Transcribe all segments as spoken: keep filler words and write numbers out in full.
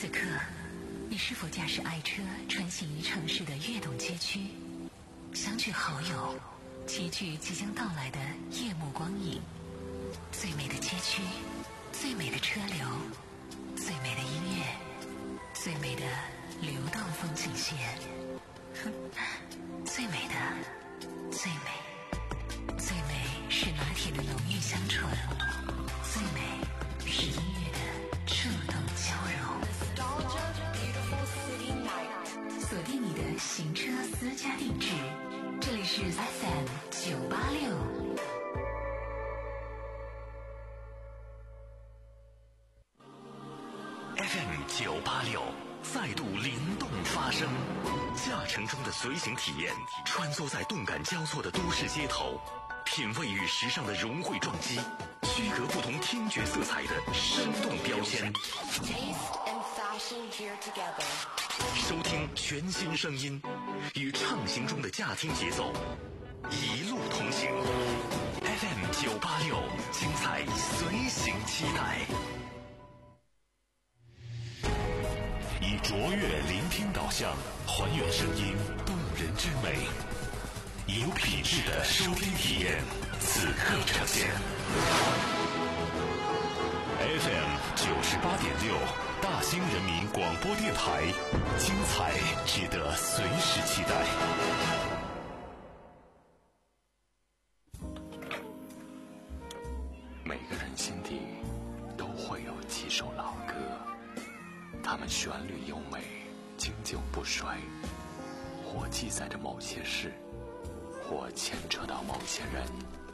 此刻，你是否驾驶爱车穿行于城市的跃动街区，相聚好友，齐聚即将到来的夜幕光影？最美的街区，最美的车流，最美的音乐，最美的流动风景线，最美的，最美，最美是拿铁的浓郁香醇，最美是音乐的触动交融。锁定你的行车私家定制，这里是 F M 九八六。 F M 九八六再度灵动发声，驾乘中的随行体验，穿梭在动感交错的都市街头，品味与时尚的融汇撞击，区隔不同听觉色彩的生动标签。收听全新声音，与畅行中的驾听节奏，一路同行。F M 九八六，精彩随行期待。以卓越聆听导向，还原声音动人之美，以有品质的收听体验，此刻呈现。F M 九十八点六，大兴人民广播电台，精彩值得随时期待。每个人心底都会有几首老歌，它们旋律优美，经久不衰，或记载着某些事，或牵扯到某些人。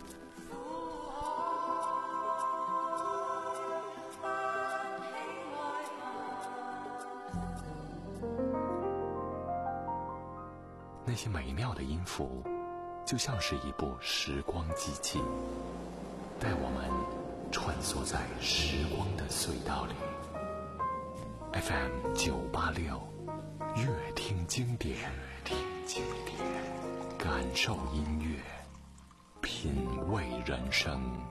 那些美妙的音符，就像是一部时光机器，带我们穿梭在时光的隧道里。F M 九八六，乐听经典，听经典，感受音乐，品味人生。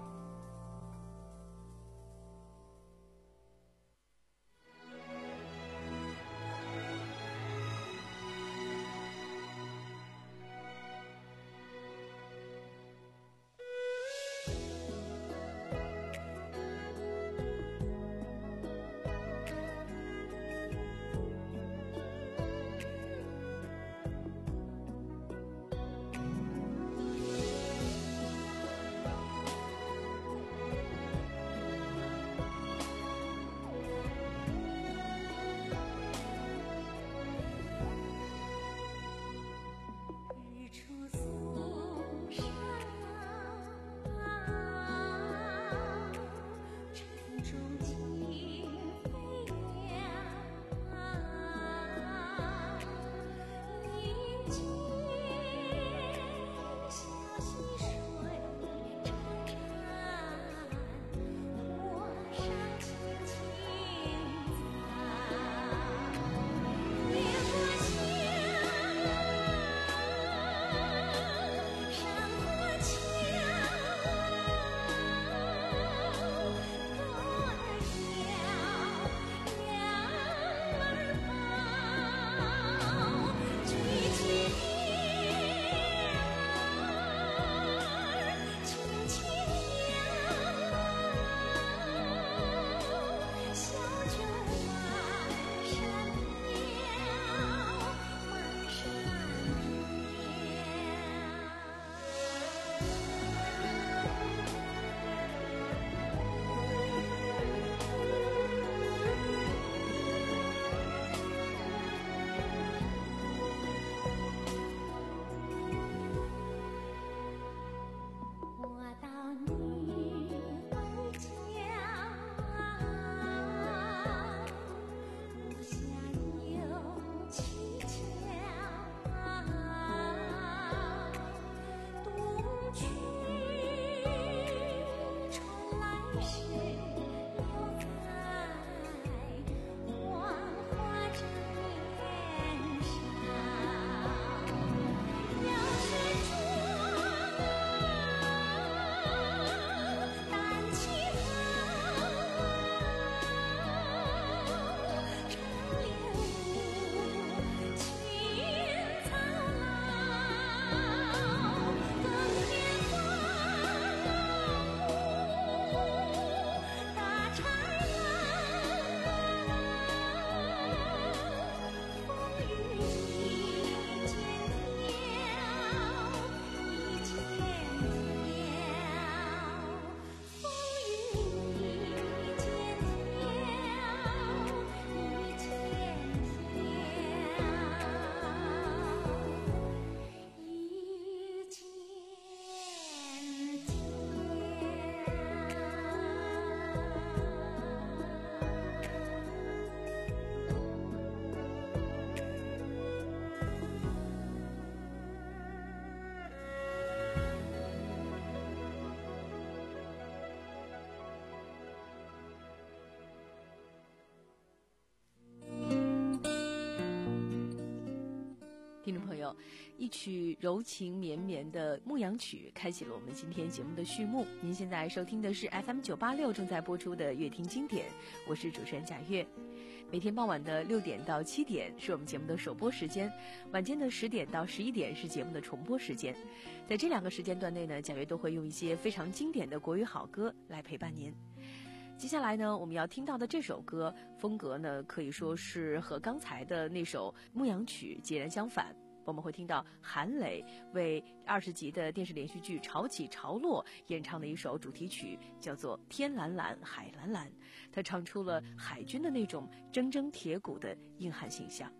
听众朋友，一曲柔情绵绵的牧羊曲开启了我们今天节目的序幕。您现在收听的是 F M 九八六 正在播出的乐听经典，我是主持人贾月。每天傍晚的六点到七点是我们节目的首播时间，晚间的十点到十一点是节目的重播时间。在这两个时间段内呢，贾月都会用一些非常经典的国语好歌来陪伴您。接下来呢，我们要听到的这首歌风格呢，可以说是和刚才的那首牧羊曲截然相反。我们会听到韩磊为二十集的电视连续剧《潮起潮落》演唱的一首主题曲，叫做《天蓝蓝海蓝蓝》。他唱出了海军的那种铮铮铁骨的硬汉形象。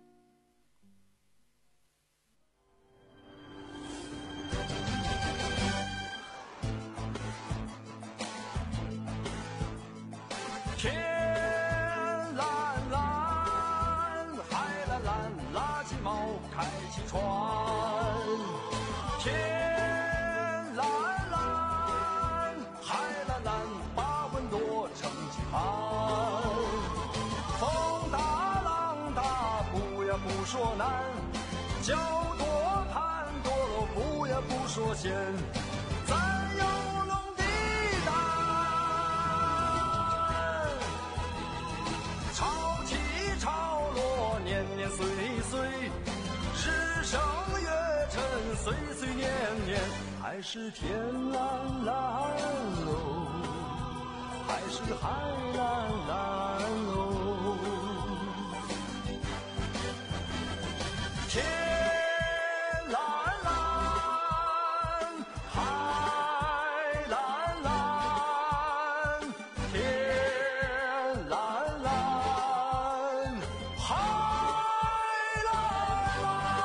天蓝蓝，海蓝蓝，拉起锚，开启船。天蓝蓝，海蓝蓝，把稳舵，撑起帆。风大浪大，不呀不说难，脚多滩多喽，不呀不说险。咱有龙的胆。潮起潮落，年年岁岁，日升月沉，岁岁年年，还是天蓝蓝喽，还是海蓝蓝喽。天蓝蓝，海蓝蓝，天蓝蓝，海蓝蓝。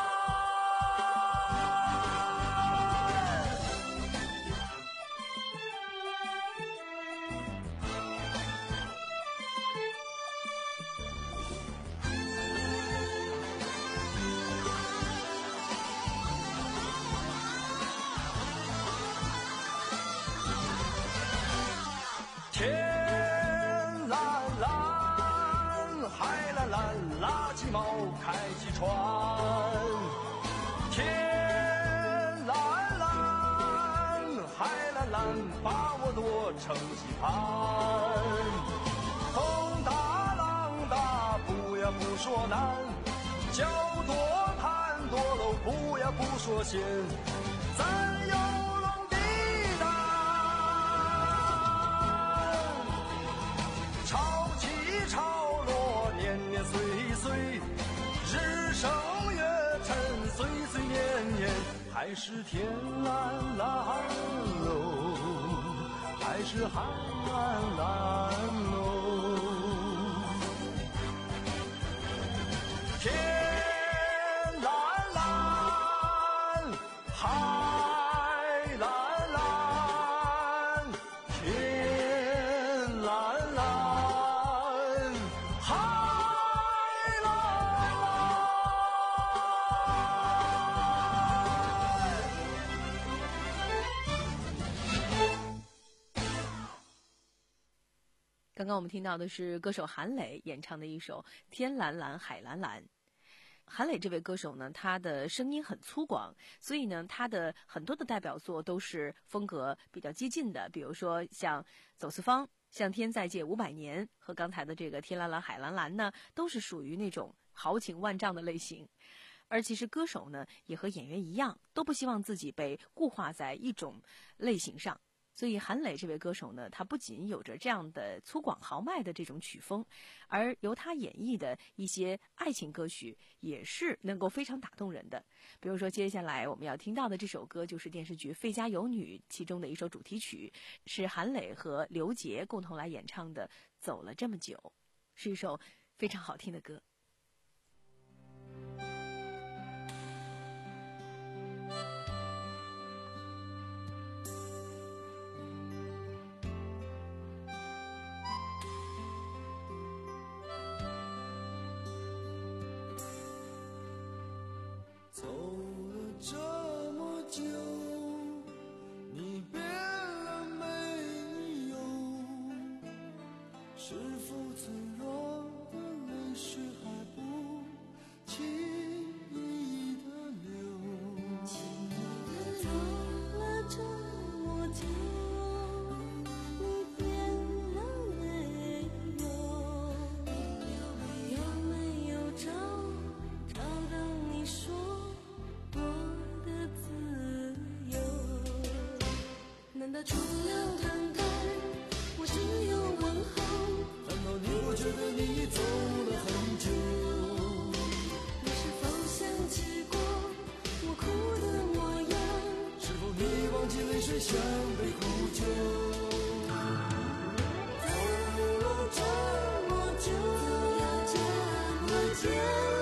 天蓝蓝，海蓝蓝，拉起锚，开启船。天蓝蓝，海蓝蓝，把握舵，撑起帆。风大浪大，不呀不说难，脚多滩多喽，不呀不说险。咱有龙的胆。潮起潮落，年年岁岁，日升月沉，岁岁年年，还是天蓝蓝喽，还是海蓝蓝喽。天蓝蓝，海蓝蓝，天蓝蓝，海蓝蓝。 刚刚我们听到的是歌手韩磊演唱的一首《天蓝蓝海蓝蓝》。韩磊这位歌手呢，他的声音很粗犷，所以呢，他的很多的代表作都是风格比较接近的，比如说像《走四方》、《向天再借五百年》和刚才的这个《天蓝蓝海蓝蓝》呢，都是属于那种豪情万丈的类型。而其实歌手呢，也和演员一样，都不希望自己被固化在一种类型上。所以韩磊这位歌手呢，他不仅有着这样的粗犷豪迈的这种曲风，而由他演绎的一些爱情歌曲也是能够非常打动人的。比如说接下来我们要听到的这首歌就是电视剧《费家有女》其中的一首主题曲，是韩磊和刘杰共同来演唱的《走了这么久》，是一首非常好听的歌。 走了这么久，你变了没有？是否脆弱的泪水还不轻易的除了等待，我只有问候。 难道你不觉得你走了很久？ 你是否想起过我哭的模样？ 是否你忘记泪水像被呼救？ 走了这么久，走了这么久。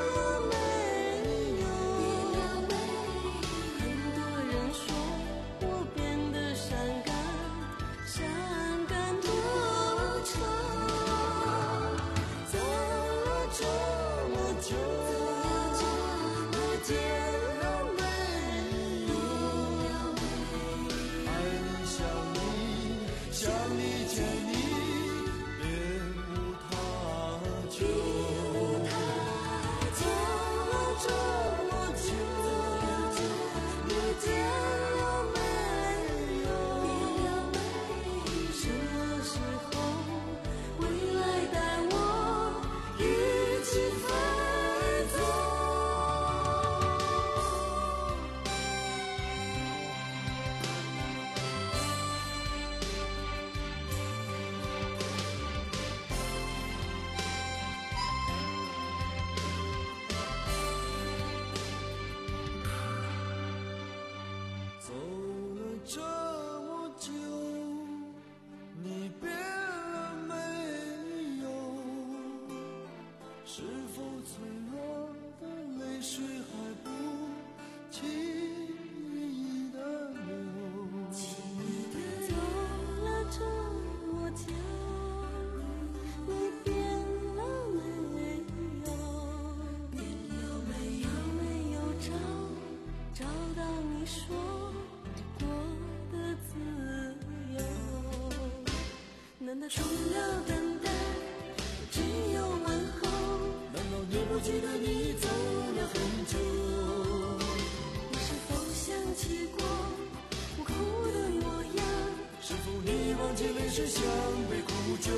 除了等待，只有问候。 难道你不记得你走了很久？ 你是否想起过我哭的模样？ 是否你忘记泪水像被呼救？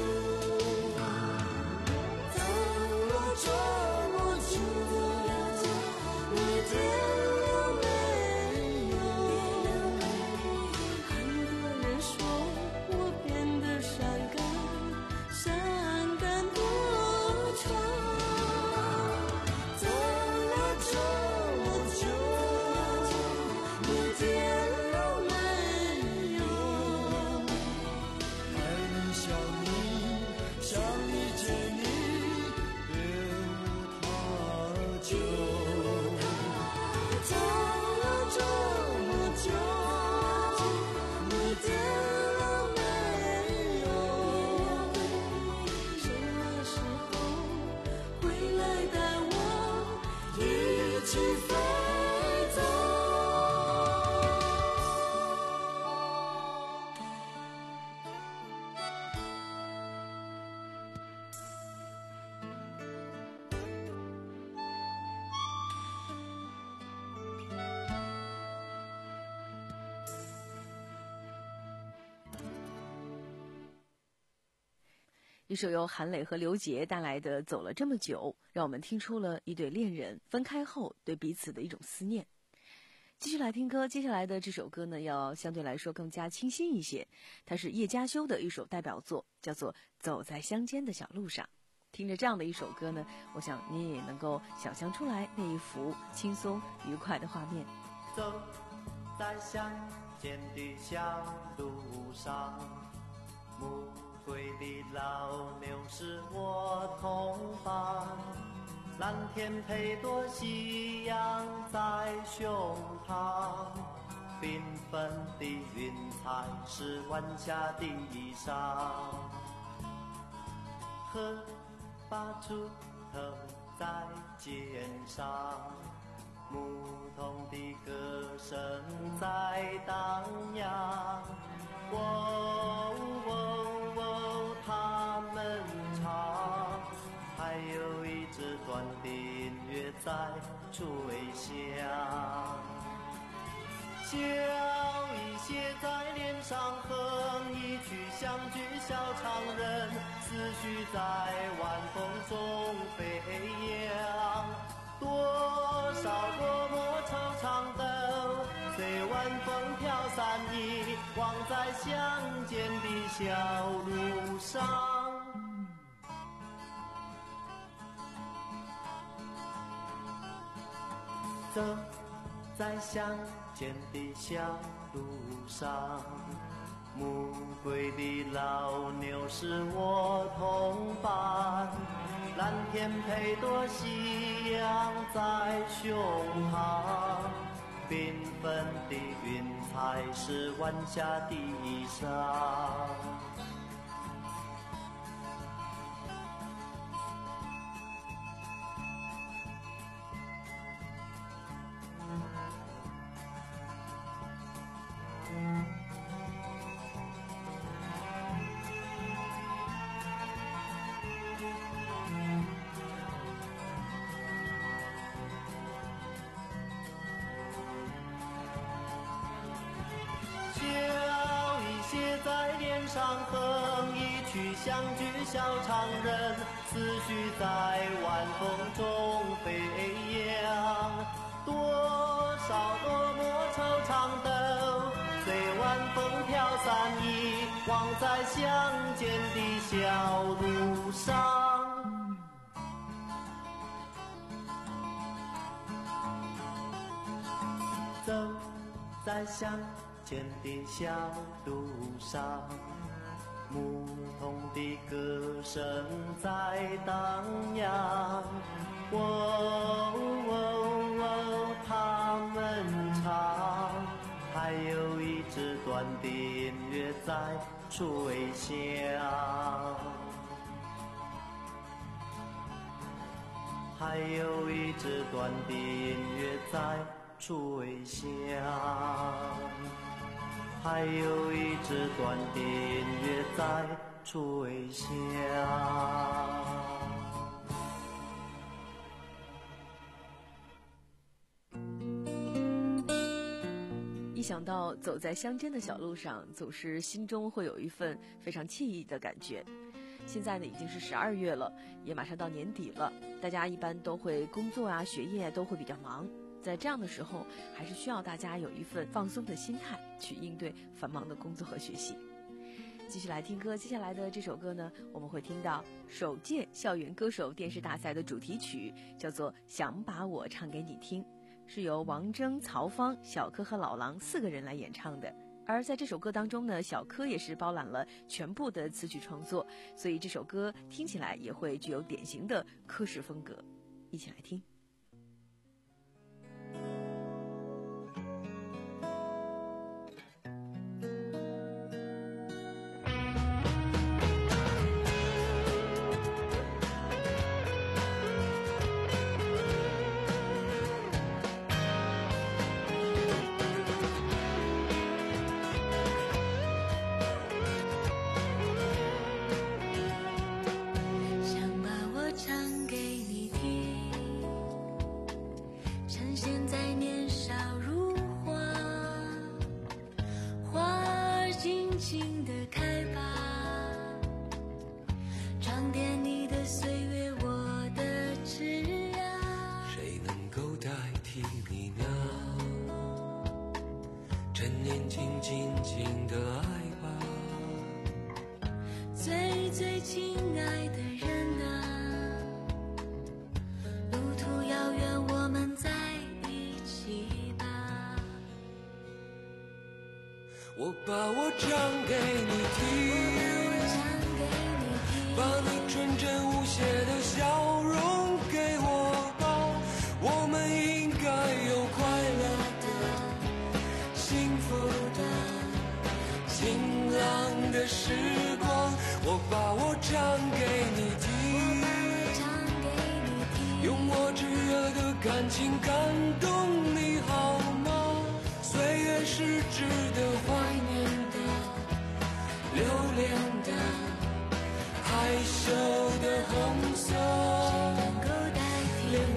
走了这么久，你变了没有？很多人说我变得伤感。伤感多长？走了这么久，你变了没有？ 爱你想你想你见你，别无他求。 走了这么久，你变了没有？什么时候回来带我一起飞走？ 一首由韩磊和刘杰带来的《走了这么久》，让我们听出了一对恋人分开后对彼此的一种思念。继续来听歌，接下来的这首歌呢，要相对来说更加清新一些，它是叶嘉修的一首代表作，叫做《走在乡间的小路上》。听着这样的一首歌呢，我想你也能够想象出来那一幅轻松愉快的画面。 走在乡间的小路上，暮归的老牛是我同伴，蓝天配朵夕阳在胸膛，缤纷的云彩是晚霞的衣裳，河把锄头在肩上，牧童的歌声在荡漾，喔喔喔他们唱，还有一支短的音乐在吹响，笑意写在脸上，哼一曲乡居小唱人，思绪在晚风中飞扬，多少多么惆怅都随晚风飘散，遗忘在乡走在乡间的小路上，暮归的老牛是我同伴，蓝天配朵夕阳在胸膛，缤纷的云彩是晚霞的衣裳。哼一曲相聚小唱人，思绪在晚风中飞扬。多少多么惆怅都随晚风飘散，遗忘在乡间的小路上。走在乡间的小路上，牧童的歌声在荡漾，喔喔喔，他们唱，还有一支短的音乐在吹响，还有一支短的音乐在吹响，还有一支短的音乐在吹响。 一想到走在乡间的小路上，总是心中会有一份非常惬意的感觉。现在呢已经是十二月了，也马上到年底了，大家一般都会工作啊、学业都会比较忙。在这样的时候，还是需要大家有一份放松的心态去应对繁忙的工作和学习。继续来听歌，接下来的这首歌呢，我们会听到首届校园歌手电视大赛的主题曲，叫做《想把我唱给你听》，是由王铮、曹芳、小柯和老狼四个人来演唱的。而在这首歌当中呢，小柯也是包揽了全部的词曲创作，所以这首歌听起来也会具有典型的柯式风格。一起来听。 我把我唱给你听，把你纯真无邪的笑容给我吧，我们应该有快乐的、幸福的、晴朗的时光。我把我唱给你听，用我炙热的感情感动你好吗？岁月是值得怀念的、留恋的、害羞的红色脸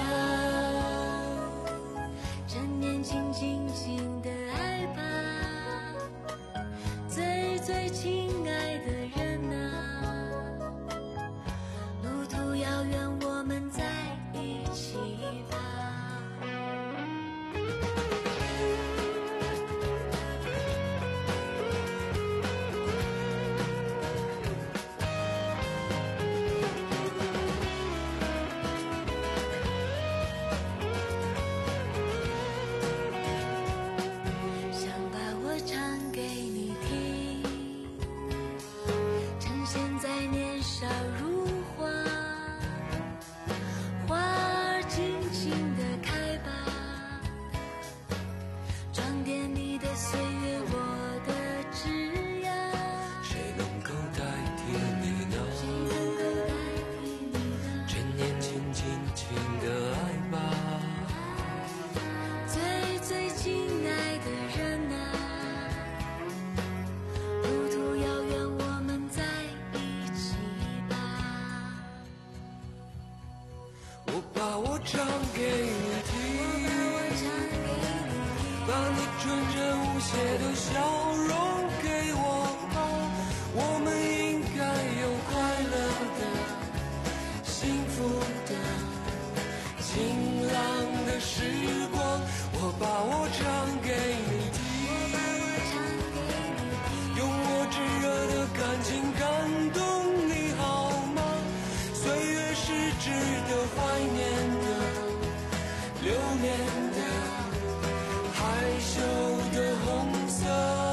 庞， 趁年轻尽情的爱吧，最最亲爱的人啊，路途遥远，我们在一起吧。 唱给你听，把你纯真无邪的笑容给我吧，我们应该有快乐的、幸福的、晴朗的时光。我把我唱给你听，用我炙热的感情感动你好吗？岁月是值得怀念的、留恋的、害羞的红色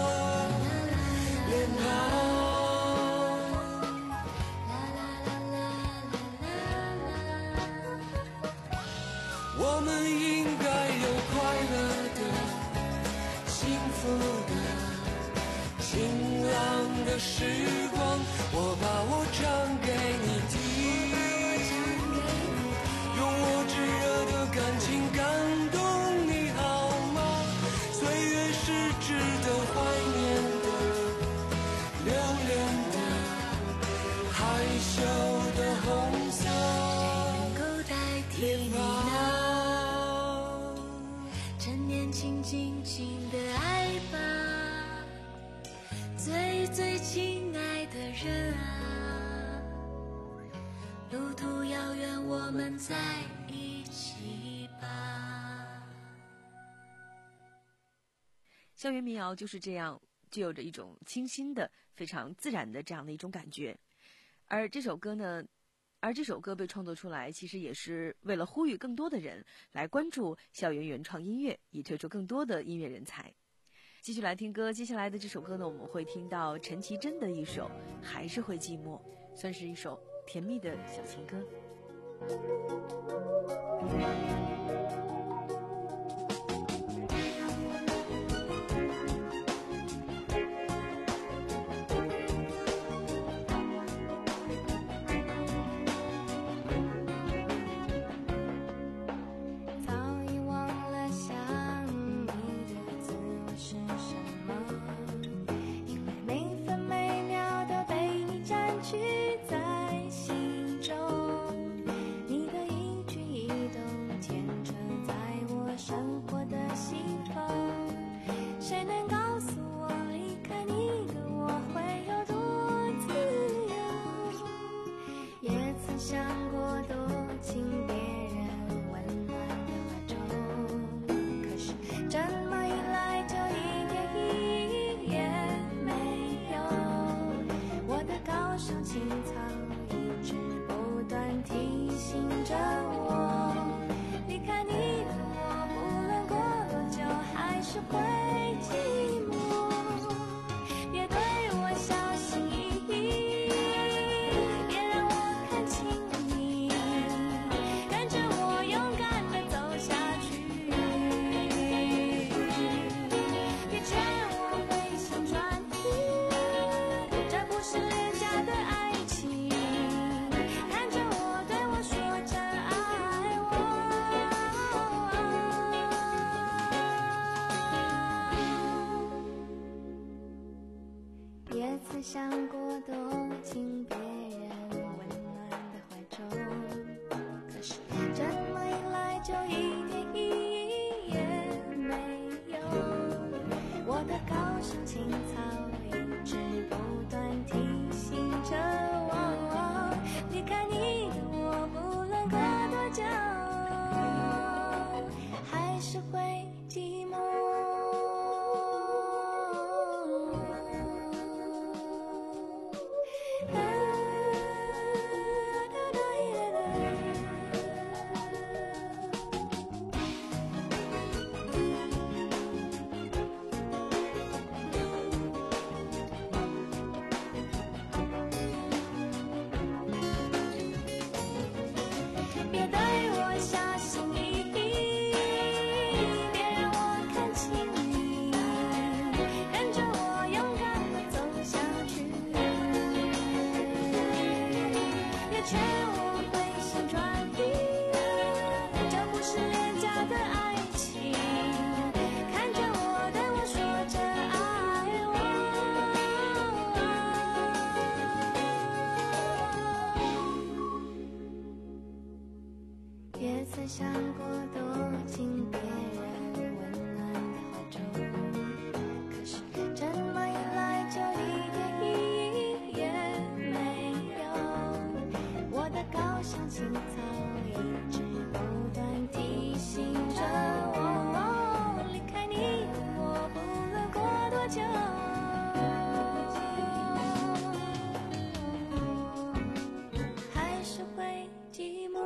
脸庞。我们应该有快乐的、幸福的、晴朗的时光。我把我唱给你听，用我炙热的感情感动你好吗？岁月是值得怀念的、留恋的、害羞的红色脸庞。 趁年轻尽情的爱吧，最最亲爱的人啊，路途遥远，我们在一起吧。 校园民谣就是这样，具有着一种清新的、非常自然的这样的一种感觉。而这首歌呢，而这首歌被创作出来，其实也是为了呼吁更多的人来关注校园原创音乐，以推出更多的音乐人才。继续来听歌，接下来的这首歌呢，我们会听到陈绮贞的一首《还是会寂寞》，算是一首甜蜜的小情歌。 想过躲进别人温暖的怀中，可是这么一来就一点意义也没有。我的高尚情操一直不断提醒着我，离开你的我不论过多久还是会寂寞。 曾想过躲进别人温暖的怀中，可是这么一来就一点意义也没有。我的高尚情操一直不断提醒着我，离开你我不论过多久，还是会寂寞。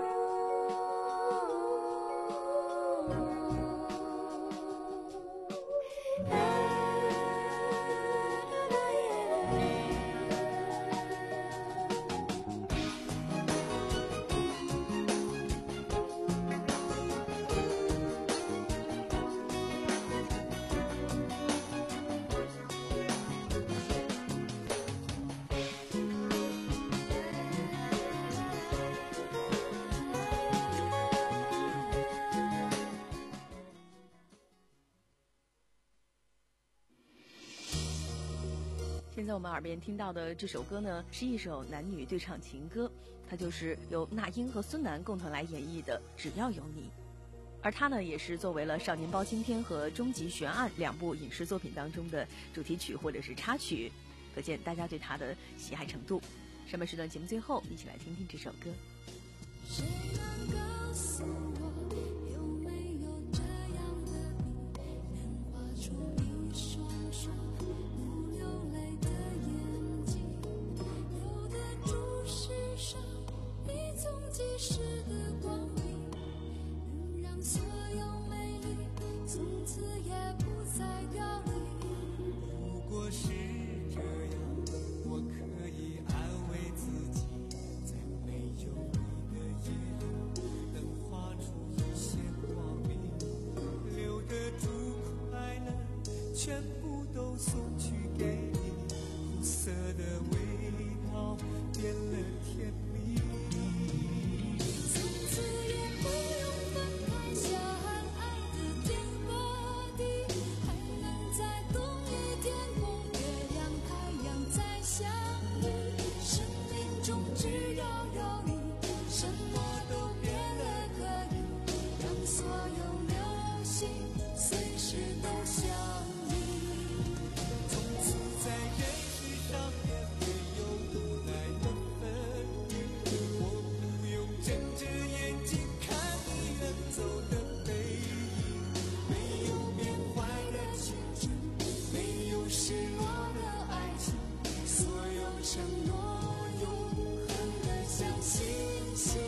现在我们耳边听到的这首歌呢，是一首男女对唱情歌，它就是由那英和孙楠共同来演绎的《只要有你》，而它呢，也是作为了《少年包青天》和《终极悬案》两部影视作品当中的主题曲或者是插曲，可见大家对它的喜爱程度。上半时段节目最后，一起来听听这首歌。 谁能告诉我，有没有这样的你，能画出一双双不流泪的眼睛，留得住世上一纵即逝的光阴，能让所有美丽从此也不再凋零。 如果是这样，我可以安慰自己，在没有你的夜里，能画出一线光明，留得住快乐，全部都送去给你，苦涩的味道变了甜蜜。 从此也不用分开，相爱的天和地，还能在同一天空，月亮太阳再相遇。生命中只要有你，什么都变了，可以让所有流星随时都相依。 从此在人世上也没有无奈的分离，我不用睁着眼睛看你远走的背影，没有变坏的青春，没有失落的爱情，所有承诺永恒的像星星。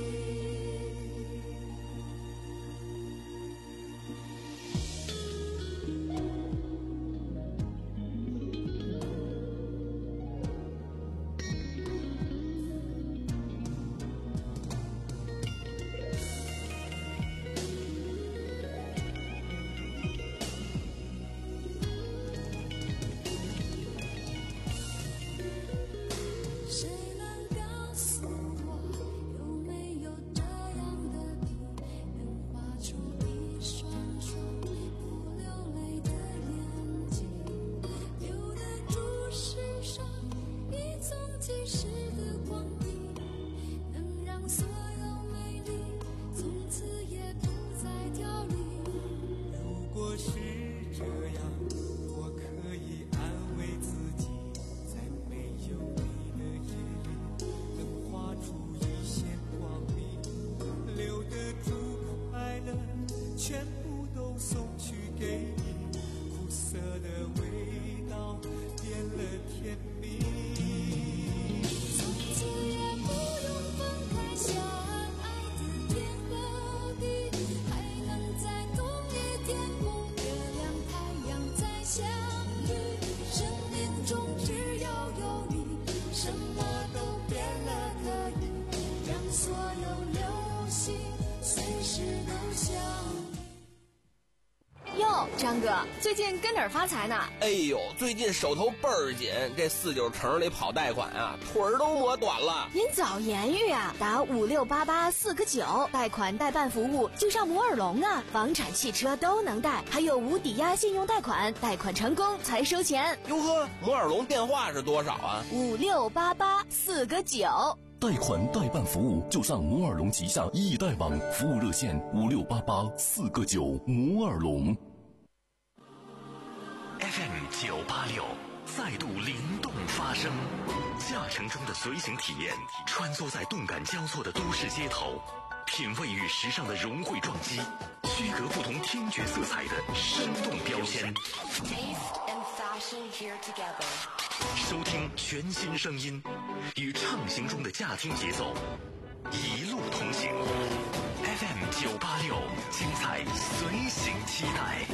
谁能告诉我，有没有这样的你，能画出一双双不流泪的眼睛，留得住世上一纵即逝的光阴，能让所有美丽从此也不再凋零。 如果是这样，我可以安慰自己，在没有你的夜里，能画出一线光明，留得住快乐，全部都送去给你，苦涩的味道变了甜蜜。 从此也不用分开，相爱的天和地，还能在同一天空，月亮太阳再相遇。生命中只要有你，什么都变了，可以让所有流星随时都相依。 哟，张哥，最近跟哪儿发财呢？ 哎呦，最近手头倍儿紧，这四九城里跑贷款啊，腿儿都磨短了。 您早言语啊，打五六八八四个九，贷款代办服务就上摩尔龙啊，房产、汽车都能贷，还有无抵押信用贷款，贷款成功才收钱。 哟呵，摩尔龙电话是多少啊？ 五六八八四个九。 贷款代办服务就上摩尔龙旗下易贷网服务热线五六八八四个九摩尔龙。 F M 九八六再度灵动发声，驾乘中的随行体验，穿梭在动感交错的都市街头，品味与时尚的融汇撞击，区隔不同听觉色彩的生动标签。收听全新声音，与畅行中的驾听节奏，一路同行。F M 九八六，精彩随行期待。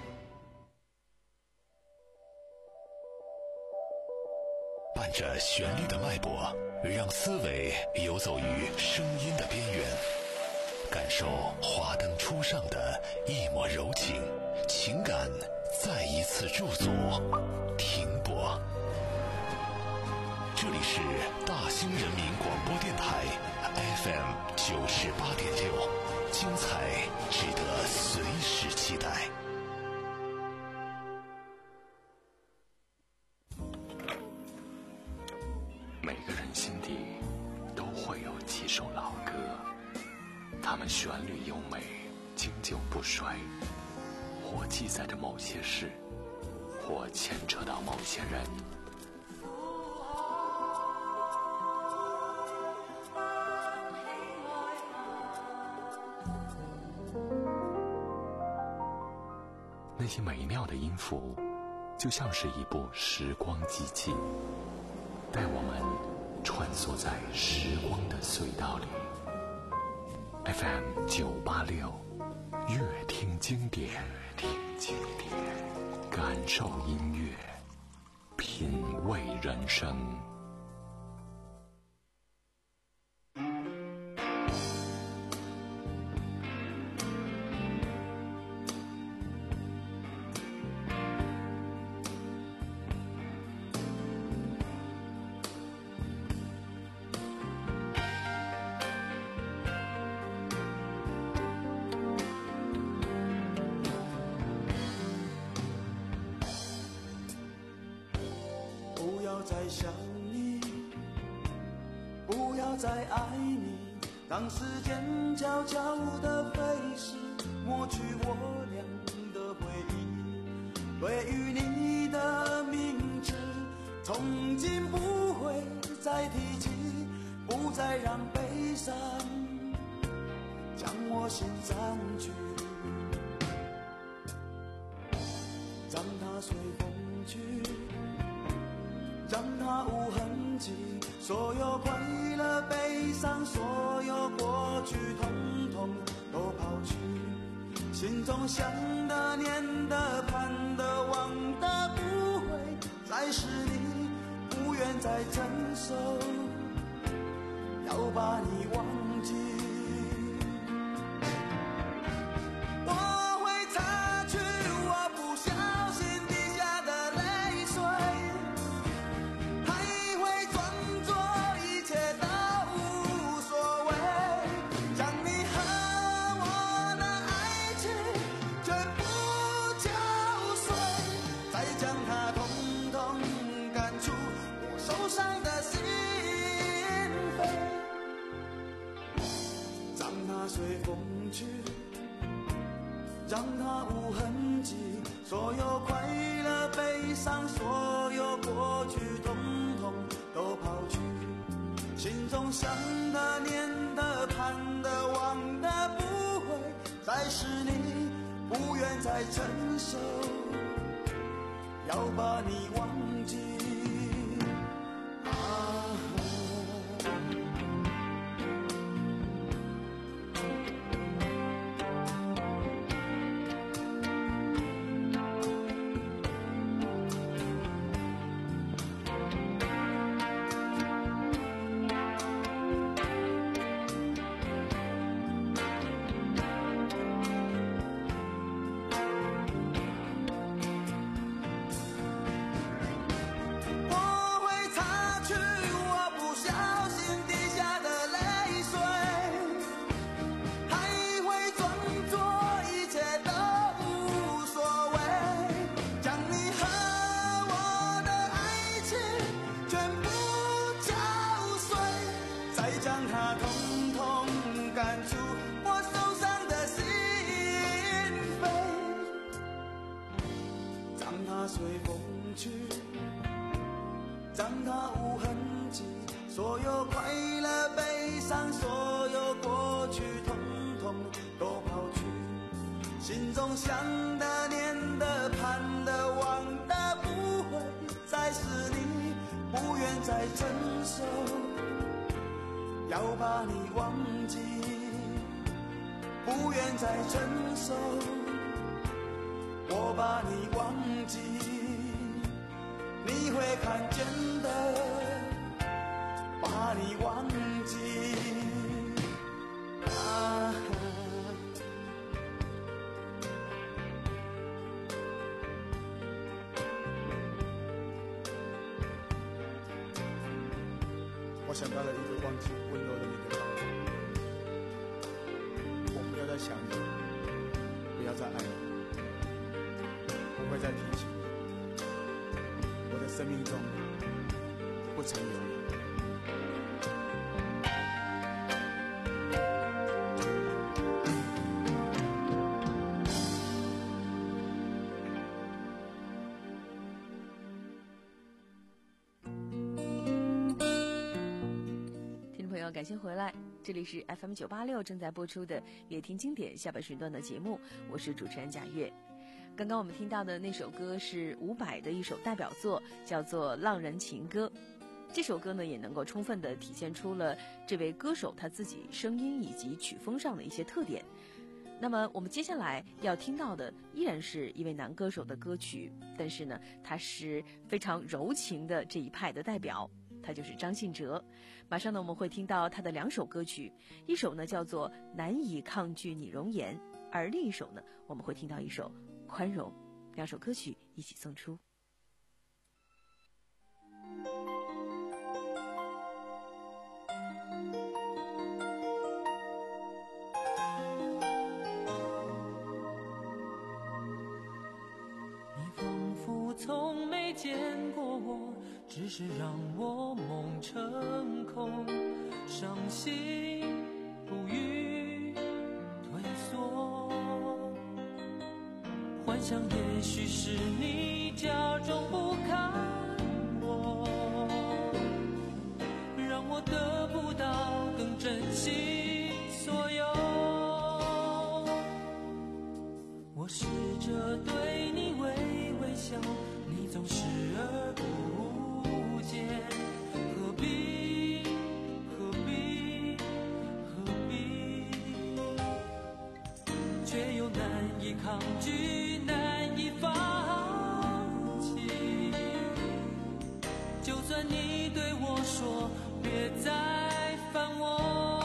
伴着旋律的脉搏，让思维游走于声音的边缘，感受华灯初上的一抹柔情，情感再一次驻足停泊。这里是大兴人民广播电台 F M 九十八点六，精彩值得随时期待。 每个人心底都会有几首老歌，它们旋律优美，经久不衰，或记载着某些事，或牵扯到某些人。那些美妙的音符，就像是一部时光机器，带我们穿梭在时光的隧道里。F M 九八六，乐听经典，听经典，感受音乐，品味人生。 再想你，不要再爱你，当时间悄悄地飞逝，抹去我俩的回忆。对于你的名字，从今不会再提起，不再让悲伤将我心占据，让它随风去，让它无痕迹，所有快乐悲伤，所有过去统统都抛去，心中想的念的盼的望的不会再是你，不愿再承受，要把你忘记。随风去，让它无痕迹，所有快乐悲伤，所有过去统统都抛去，心中想的念的盼的望的不会再是你，不愿再承受，要把你忘记。 再将它统统赶出我手上的心扉，让它随风去，让它无痕迹，所有快乐悲伤，所有过去统统都抛去，心中想的念的盼的望的不会再是你，不愿再承受要把你忘记，不愿再承受我把你忘记，你会看见的，把你忘记啊。 我想到了一个忘记温柔的你的方法，我不要再想你，不要再爱你，不会再提起你，我的生命中不曾有你。 感谢回来，这里是 F M 九八六正在播出的夜听经典下半时段的节目，我是主持人贾月。刚刚我们听到的那首歌是伍佰的一首代表作，叫做《浪人情歌》。这首歌呢，也能够充分地体现出了这位歌手他自己声音以及曲风上的一些特点。那么我们接下来要听到的依然是一位男歌手的歌曲，但是呢，他是非常柔情的这一派的代表，他就是张信哲。马上呢，我们会听到他的两首歌曲，一首呢叫做《难以抗拒你容颜》，而另一首呢，我们会听到一首《宽容》。两首歌曲一起送出。 你仿佛从没见过我，只是让我梦成空，伤心不语退缩，幻想也许是你假装不看我，让我得不到更珍惜所有。我试着对你微微笑，你总视而不见，何必何必何必，却又难以抗拒，难以放弃。就算你对我说别再烦我，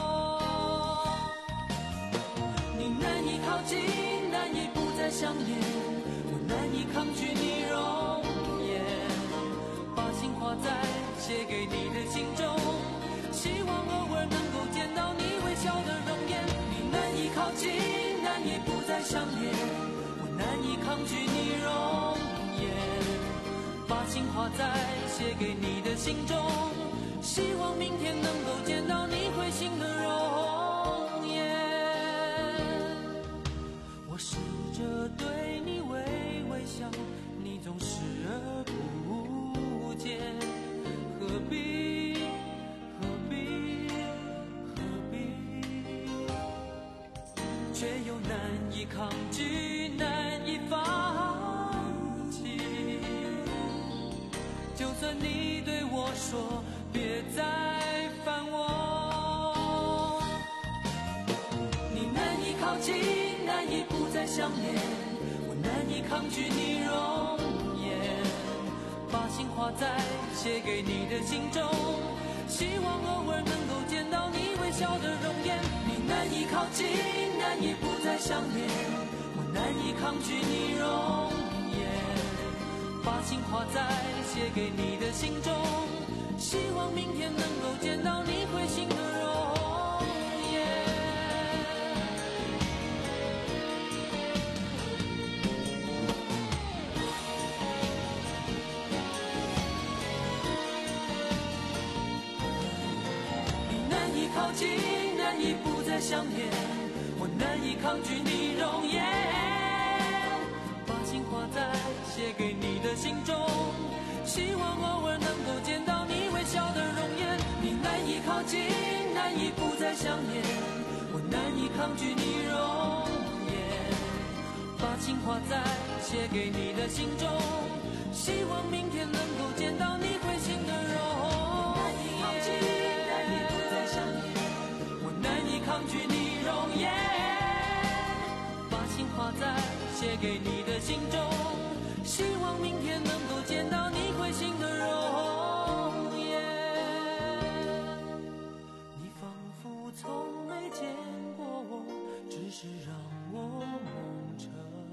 你难以靠近，难以不再想念，我难以抗拒你容颜，把心画在写给你的信中，希望偶尔能够见到你微笑的容颜。你难以靠近，难以不再想念，我难以抗拒你容颜，把心画在写给你的信中，希望明天能够见到你会心的容颜。我试着对你微微笑，你总视而不见，何必何必何必，却又难以抗拒，难以放弃。就算你对我说别再烦我，你难以靠近，难以不再想念，我难以抗拒你容颜，把心画在写给你的信中，希望偶尔能够见到你微笑的容颜。你难以靠近，难以不再想念，我难以抗拒你容颜，把心画在写给你的信中，希望明天能够见到你会心的容颜。你难以靠近，难以不再想念，我难以抗拒你容颜，把情画在写给你的信中，希望偶尔能够见到你微笑的容颜。你难以靠近，难以不再想念，我难以抗拒你容颜，把情画在写给你的信中，希望明天能够见到你会心的容颜。难以不再想念，我难以抗拒你容颜，把情画在写给你的信中，希望明天能够见到你会心的容颜。你仿佛从没见过我，只是让我梦成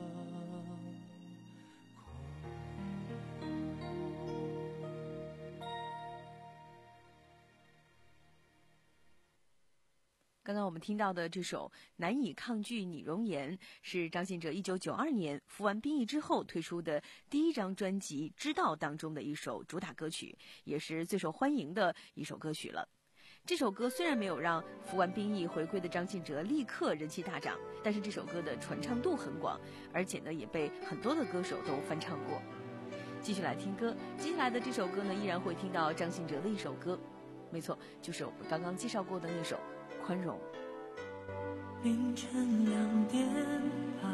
刚刚我们听到的这首《难以抗拒你容颜》是张信哲一九九二年服完兵役之后推出的第一张专辑《知道》当中的一首主打歌曲，也是最受欢迎的一首歌曲了。这首歌虽然没有让服完兵役回归的张信哲立刻人气大涨，但是这首歌的传唱度很广，而且呢也被很多的歌手都翻唱过。继续来听歌，接下来的这首歌呢依然会听到张信哲的一首歌，没错，就是我们刚刚介绍过的那首宽容。 凌晨两点半，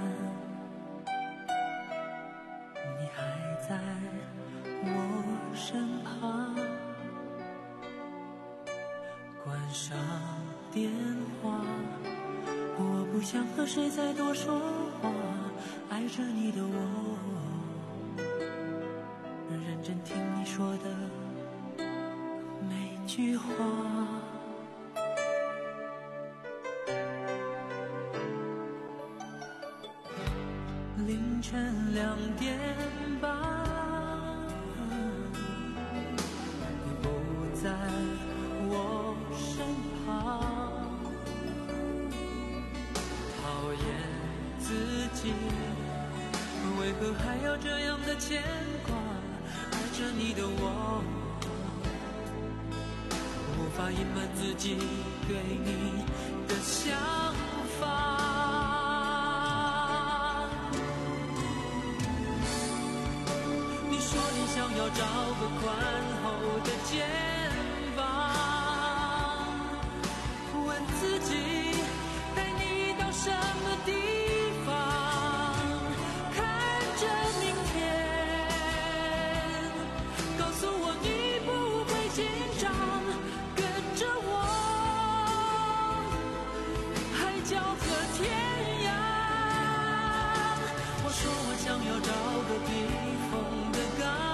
你还在我身旁，关上电话，我不想和谁再多说话，爱着你的我，认真听你说的每句话。凌晨两点半，你不在我身旁，讨厌自己，为何还要这样的牵挂？爱着你的我，无法隐瞒自己对你的想法。想要找个宽厚的肩膀，问自己带你到什么地方，看着明天，告诉我你不会紧张，跟着我海角和天涯。我说我想要找个避风的港，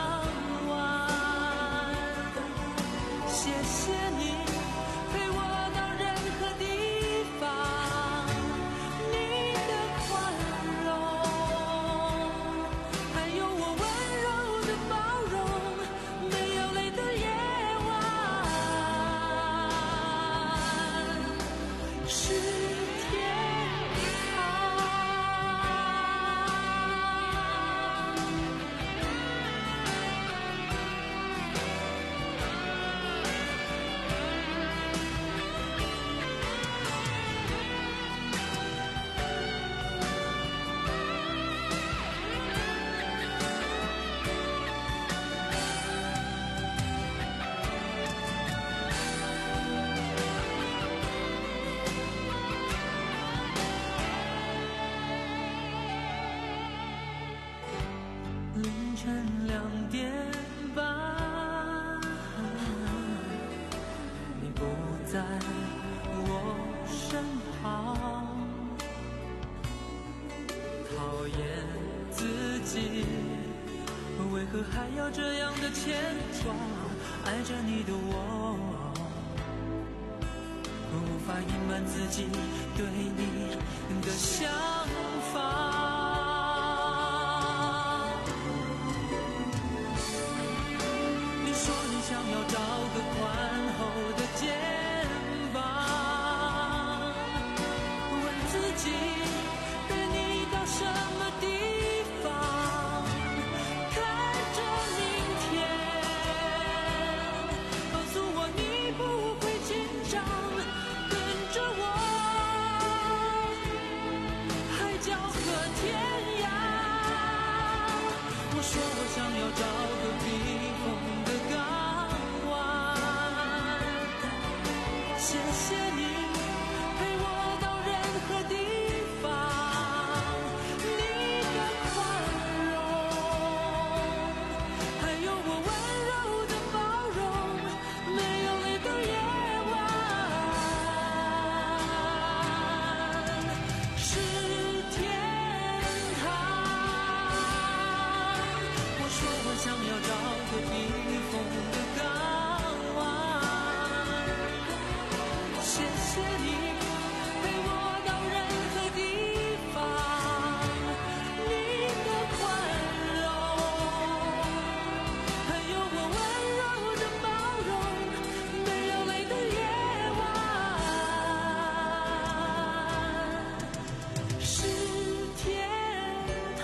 谢谢你陪我到任何地方，你的宽容，还有我温柔的包容，没有泪的夜晚是天堂。凌晨两点半，你不在我身旁，讨厌自己，为何还要这样的牵挂？爱着你的我，无法隐瞒自己对你的想法。想要找个宽厚的肩膀，问自己带你到什么地方，看着明天，告诉我你不会紧张， 谢你陪我到任何地方，你的宽容，还有我温柔的包容，没有泪的夜晚是天堂。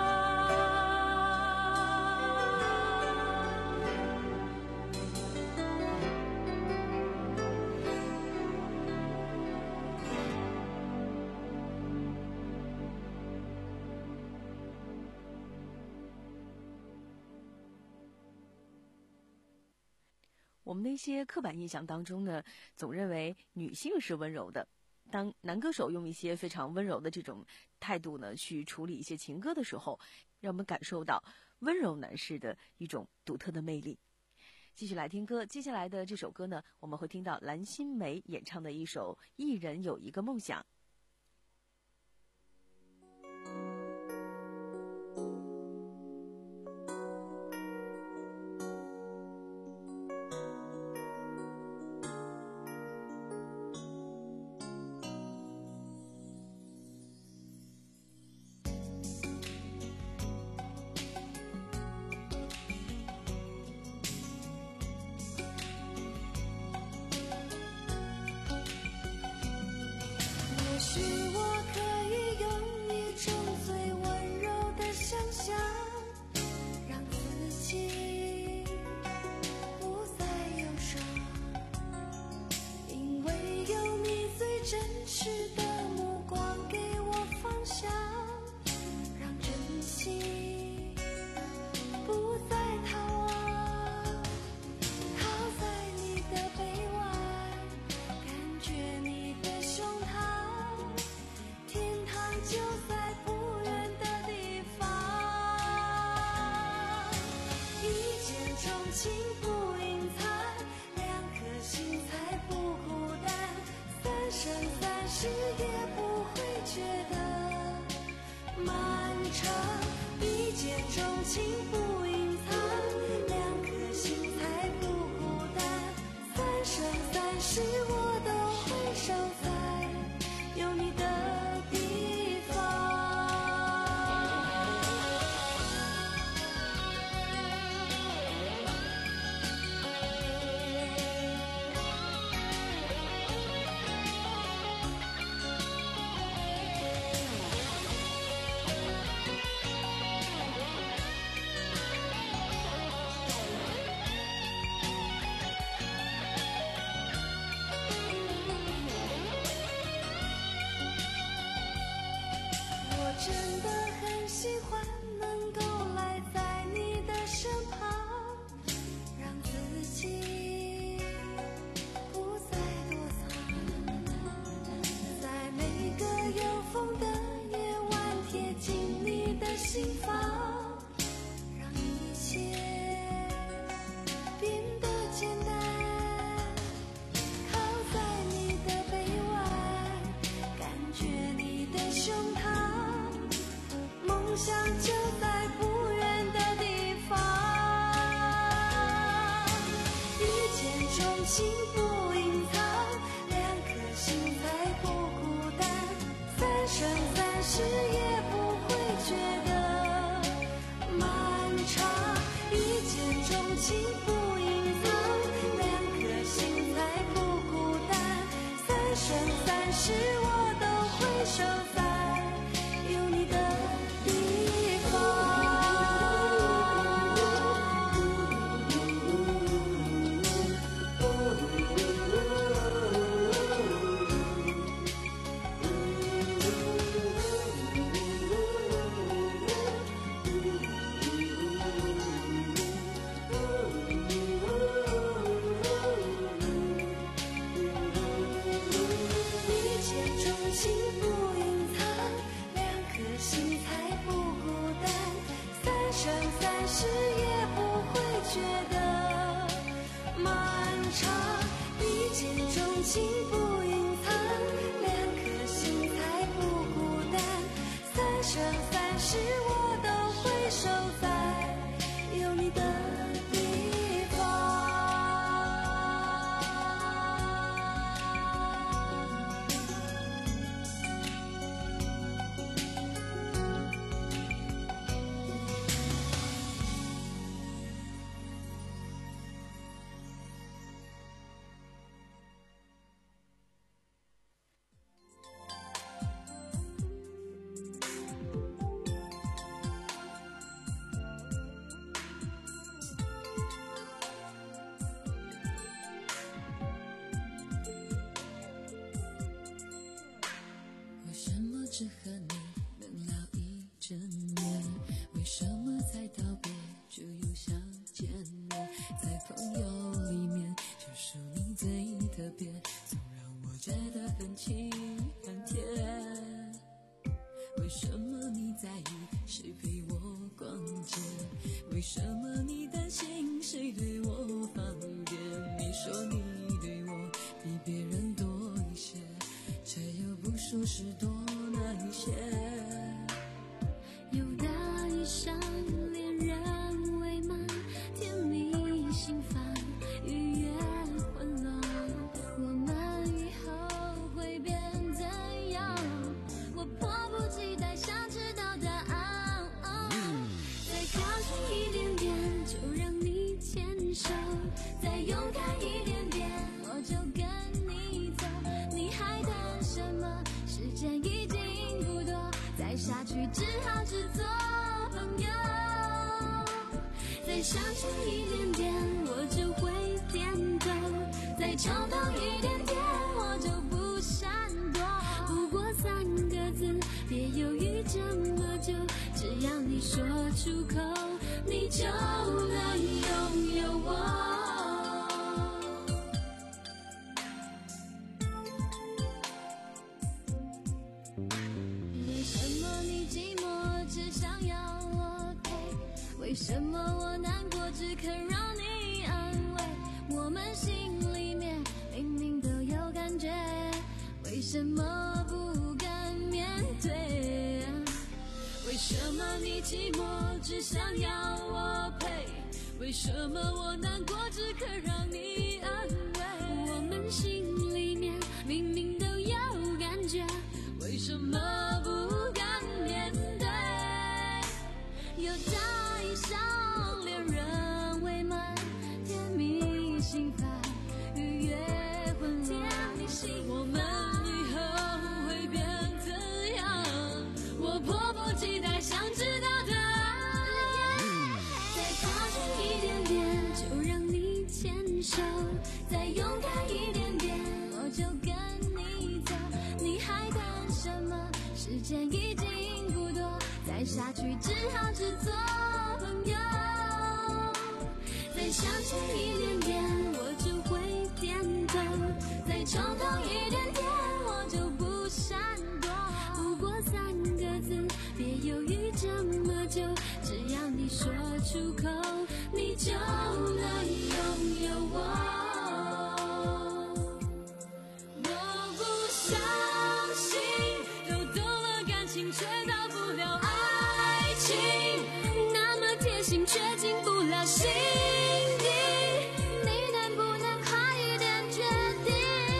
我们那些刻板印象当中呢，总认为女性是温柔的。当男歌手用一些非常温柔的这种态度呢，去处理一些情歌的时候，让我们感受到温柔男士的一种独特的魅力。继续来听歌，接下来的这首歌呢，我们会听到蓝心湄演唱的一首《一人有一个梦想》。 也许我可以用一种最温柔的想象，让自己不再忧伤，因为有你最真实的目光给我方向，让真心不再逃亡，靠在你的臂弯，感觉你的胸膛，天堂就在不远的地方，一见钟情不隐藏，两颗心才不孤单，三生三世也不会觉得漫长，一见钟情不隐藏，两颗心才不孤单，三生三世我都会守在有你的地方。我真的很喜欢能够赖在你的身旁，让自己不再躲藏，在每个有风的夜晚贴近你的心房，让一切变得简单，靠在你的臂弯，感觉你的胸膛，梦想就在不远的地方，一见钟情不隐藏，两颗心才不孤单，三生三世也不会觉得漫长，一见钟情不隐藏，两颗心才不孤单，三生三世我都会守在有你的地方。一见钟情不隐藏，两颗心才不孤单，三生三世也不会觉得漫长，一见钟情不隐藏，两颗心才不孤单，三生三世我都会守在有你的地方。 得很轻很甜。为什么你在意谁陪我逛街？为什么你担心谁对我方便？你说你对我比别人多一些，却又不说是多哪一些。有的一生恋人未满，甜蜜心烦，愉悦混乱，我们以后会变怎样？我迫不及待想知道答案。再靠近一点点，就让你牵手；再勇敢一点点，我就跟你走。你还等什么？时间已经不多，再下去只好只做朋友。再向前一点点，我就会点头；再冲动一点点，我就不闪躲。不过三个字，别犹豫这么久，只要你说出口，你就能拥有我。为什么你寂寞只想要我陪？为什么我难过只肯让你安慰？我们心里面明明都有感觉，为什么不敢面对？为什么你寂寞只想要我陪？为什么我难过只肯让你安慰？我们心里面明明都有感觉，为什么不敢面对？有大一伤恋人未满，甜蜜心烦，愉悦混乱，我们以后会变怎样？我迫不及待想知道答案。再靠近一点点，就让你牵手；再勇敢一点点，我就跟你走。你还等什么？时间已经不多，再下去只好只做朋友。再向前一点点，我就会点头；再冲动一点点，我就不闪躲。不过三个字，别犹豫这么久，只要你说出口，你就能拥有我。我不相信都懂了感情却到不了爱情，那么贴心却进不了心底，你能不能快一点决定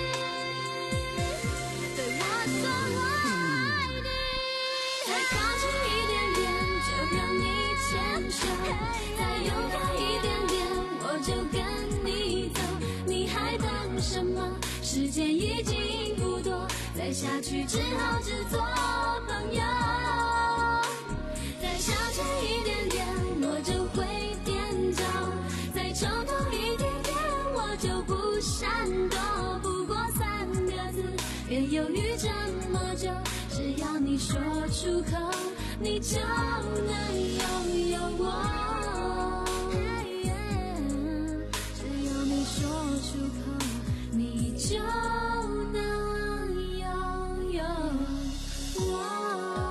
对我说我爱你？再靠近一点点，就让你牵手；再勇敢一点点，我就跟你走。你还等什么？时间已经不多，再下去只好只做朋友。再向前一点点，我就会点头；再冲动一点点，我就不闪躲。不过三个字，别犹豫这么久，只要你说出口，你就能拥有我。只要你说出口，你就能拥有我。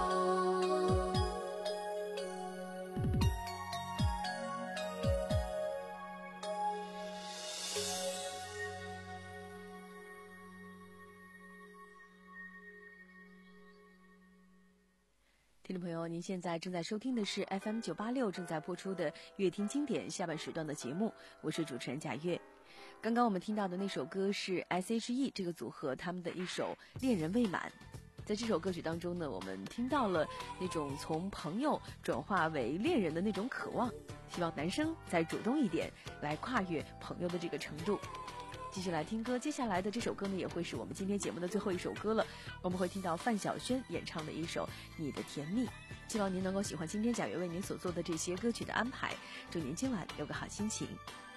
听众朋友，您现在正在收听的是 F M 九八六正在播出的乐听经典下半时段的节目，我是主持人贾月。刚刚我们听到的那首歌是 S H E 这个组合他们的一首《恋人未满》。在这首歌曲当中呢，我们听到了那种从朋友转化为恋人的那种渴望，希望男生再主动一点，来跨越朋友的这个程度。继续来听歌，接下来的这首歌呢，也会是我们今天节目的最后一首歌了。我们会听到范晓萱演唱的一首《你的甜蜜》。希望您能够喜欢今天贾月为您所做的这些歌曲的安排，祝您今晚有个好心情。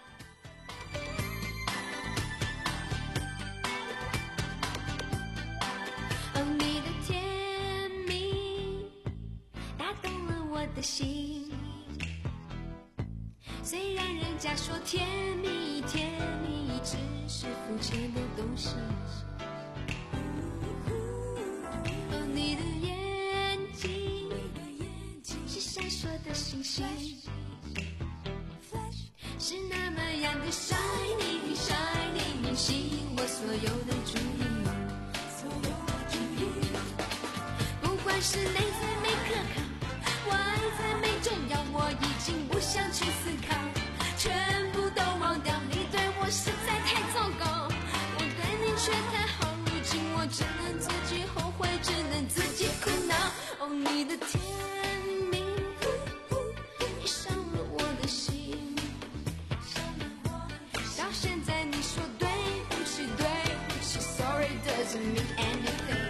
哦，你的甜蜜打动了我的心，虽然人家说甜蜜甜蜜只是肤浅的东西， 星星，是那么样的 shining shining， 吸引我所有的注意，所有的注意。不管是内在美可靠，外在美重要，我已经不想去思考，全部都忘掉。你对我实在太糟糕，我对你却太好，如今我只能自己后悔，只能自己苦恼。哦，你的甜蜜你伤了我的心，到现在你说对不起对不起 Sorry doesn't mean anything。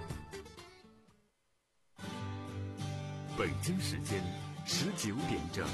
北京时间十九点整。